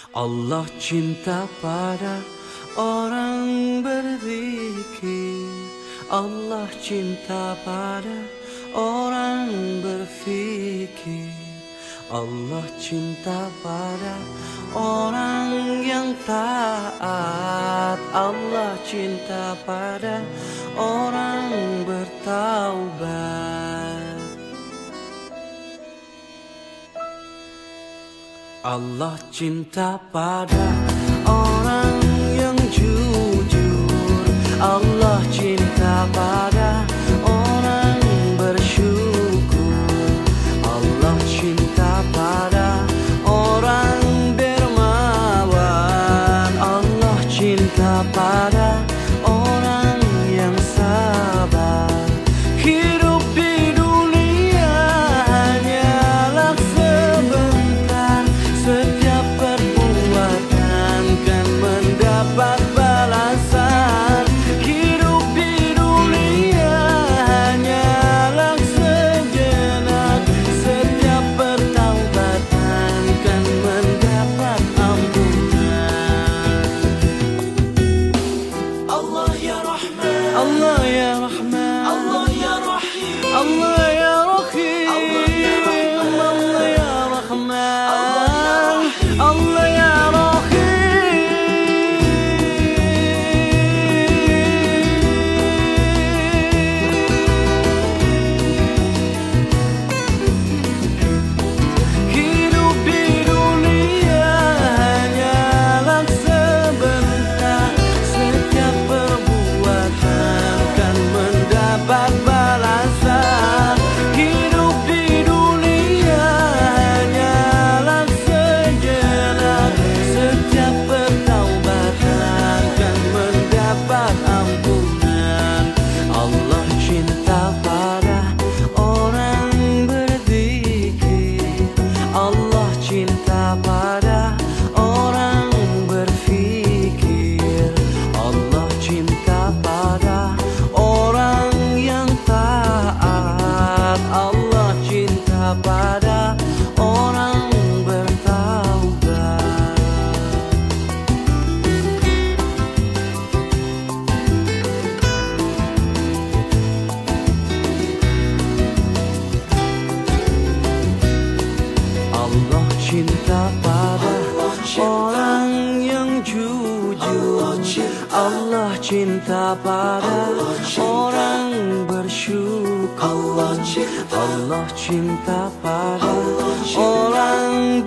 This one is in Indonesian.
Allah cinta pada orang berzikir. Allah cinta pada orang berfikir. Allah cinta pada orang yang taat. Allah cinta pada orang bertaubat. Allah cinta pada orang yang jujur. Allah cinta pada orang bersyukur. Allah cinta pada orang dermawan. Allah cinta pada orang yang sabar. Hidup di dunia hanyalah sebentar. Setiap perbuatan kan mendapat balasan. Hidup di dunia hanyalah sejenak. Setiap pertaubatan kan mendapat ampunan. Allah ya Rahman, Allah ya Rahman, Allah ya Rahim, Allah ya Rahim, Allah ya Rahman, Allah ya Hidup di dunia hanyalah sebentar. Setiap perbuatan kan mendapat balasan. Hidup di dunia hanyalah sejenak. Setiap pertaubatan kan mendapat ampunan. Allah cinta pada orang berzikir. Allah cinta pada orang berfikir. Allah cinta pada orang yang taat. Allah cinta pada orang bertaubat. Allah cinta pada orang yang jujur. Allah cinta pada orang bersyukur. Allah cinta pada orang